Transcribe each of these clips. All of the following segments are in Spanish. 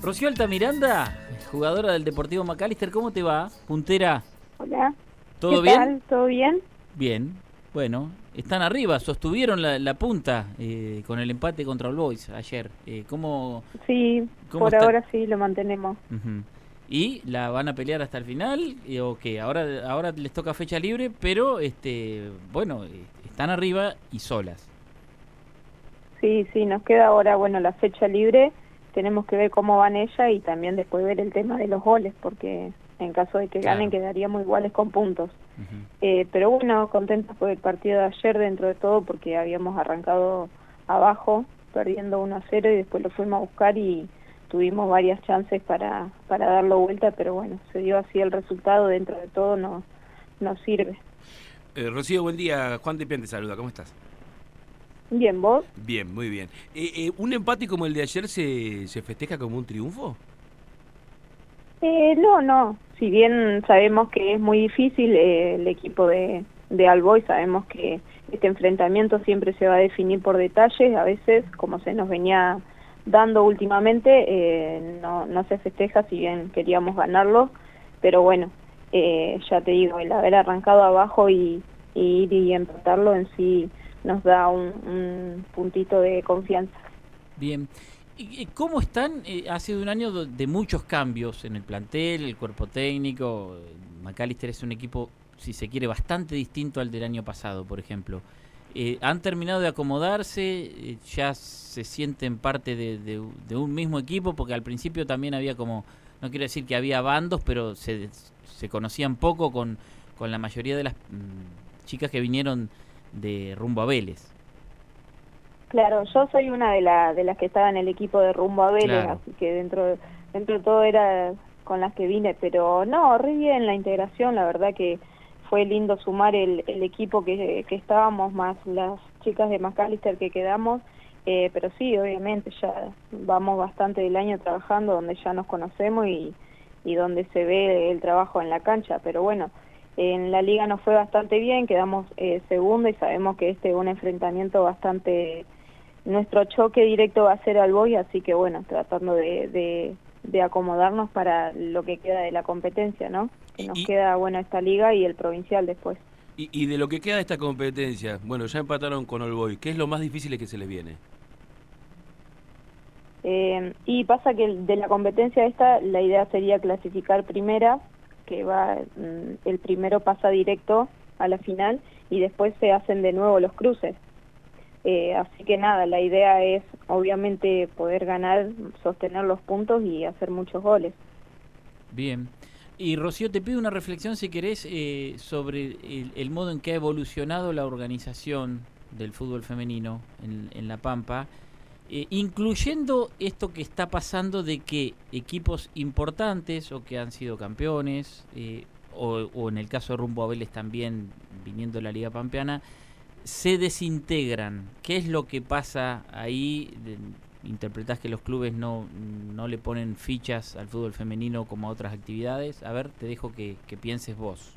Rocío Altamiranda, jugadora del Deportivo Macalister, ¿cómo te va? Puntera. Hola. ¿Todo ¿Qué bien? tal? ¿Todo bien? Bien. Bueno, están arriba, sostuvieron la punta con el empate contra All Boys ayer. Sí, ¿Cómo por están? ahora sí lo mantenemos. Ujú. ¿Y la van a pelear hasta el final? ¿O qué? Ahora les toca fecha libre, pero bueno, están arriba y solas. Sí, sí, nos queda ahora, bueno, la fecha libre. Tenemos que ver cómo van ellas y también después ver el tema de los goles, porque en caso de que ganen Claro. quedaríamos iguales con puntos. Ujú. Pero bueno, contentos por el partido de ayer dentro de todo, porque habíamos arrancado abajo, perdiendo 1-0 y después lo fuimos a buscar y tuvimos varias chances para darlo vuelta, pero bueno, se dio así el resultado, dentro de todo nos sirve. Rocío, buen día. Juan de Pian te saluda. ¿Cómo estás? Bien, ¿vos? Bien, muy bien. ¿Un empate como el de ayer se festeja como un triunfo? No. Si bien sabemos que es muy difícil, el equipo de Alboy, sabemos que este enfrentamiento siempre se va a definir por detalles. A veces, como se nos venía dando últimamente, no se festeja, si bien queríamos ganarlo. Pero bueno, ya te digo, el haber arrancado abajo y ir y empatarlo en sí nos da un puntito de confianza. Bien. ¿Y cómo están? Ha sido un año de muchos cambios en el plantel, el cuerpo técnico. Macalister es un equipo, si se quiere, bastante distinto al del año pasado, por ejemplo. ¿Han terminado de acomodarse? ¿Ya se sienten parte de un mismo equipo? Porque al principio también había como, no quiero decir que había bandos, pero se conocían poco con la mayoría de las chicas que vinieron de rumbo a Vélez. Claro, yo soy una de las que estaba en el equipo de rumbo a Vélez, Claro. así que dentro de todo era con las que vine, pero no, re bien la integración, la verdad que fue lindo sumar el equipo que estábamos, más las chicas de Macalister que quedamos, pero sí, obviamente ya vamos bastante del año trabajando, donde ya nos conocemos y donde se ve el trabajo en la cancha, pero bueno, en la liga nos fue bastante bien, quedamos segundo y sabemos que este es un enfrentamiento bastante. Nuestro choque directo va a ser al Boy, así que bueno, tratando de acomodarnos para lo que queda de la competencia, ¿no? Que Y, nos y, queda, bueno, esta liga y el provincial después. y de lo que queda de esta competencia, bueno, ya empataron con All Boys. ¿Qué es lo más difícil que se les viene? Y pasa que de la competencia esta, la idea sería clasificar primera, que va, el primero pasa directo a la final y después se hacen de nuevo los cruces. Así que nada, la idea es obviamente poder ganar, sostener los puntos y hacer muchos goles. Bien. Y Rocío, te pido una reflexión, si querés, sobre el modo en que ha evolucionado la organización del fútbol femenino en La Pampa, incluyendo esto que está pasando de que equipos importantes o que han sido campeones, o en el caso de Rumbo a Vélez también viniendo de la Liga Pampeana, se desintegran. ¿Qué es lo que pasa ahí? ¿Interpretás que los clubes no le ponen fichas al fútbol femenino como a otras actividades? A ver, te dejo que pienses vos.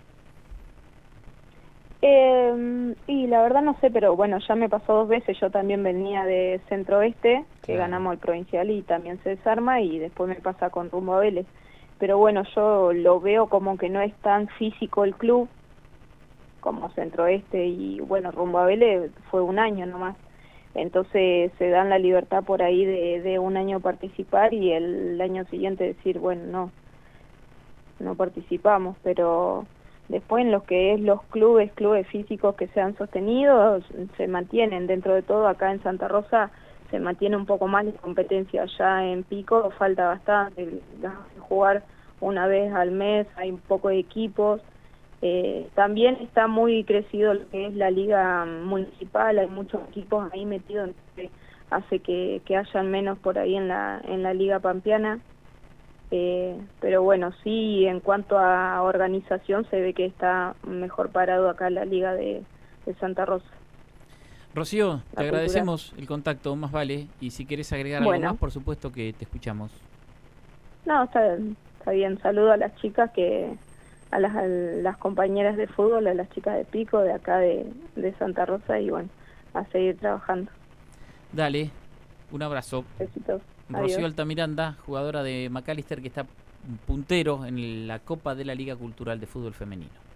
Y la verdad no sé, pero bueno, ya me pasó 2 veces, yo también venía de Centro Oeste, que Claro. ganamos el provincial y también se desarma, y después me pasa con Rumbo a Vélez. Pero bueno, yo lo veo como que no es tan físico el club como Centro Oeste, y bueno, Rumbo a Vélez fue un año nomás. Entonces se dan la libertad por ahí de un año participar y el año siguiente decir, bueno, no participamos, pero después en lo que es los clubes físicos que se han sostenido, se mantienen dentro de todo. Acá en Santa Rosa se mantiene un poco más la competencia, allá en Pico falta bastante, las hacen jugar una vez al mes, hay un poco de equipos. También está muy crecido lo que es la liga municipal, hay muchos equipos ahí metidos, entonces hace que hayan menos por ahí en la liga pampeana. Pero bueno, sí, en cuanto a organización se ve que está mejor parado acá en la liga de Santa Rosa, Rocío, te la cultural. agradecemos el contacto, más vale. Y si querés agregar algo más, Bueno, por supuesto que te escuchamos. no, está bien. Saludo a las chicas a las compañeras de fútbol, a las chicas de Pico, de acá de Santa Rosa, y bueno, a seguir trabajando. Dale, un abrazo. Besitos. Rocío Adiós. Altamiranda, jugadora de Macalister, que está puntero en la Copa de la Liga Cultural de Fútbol Femenino.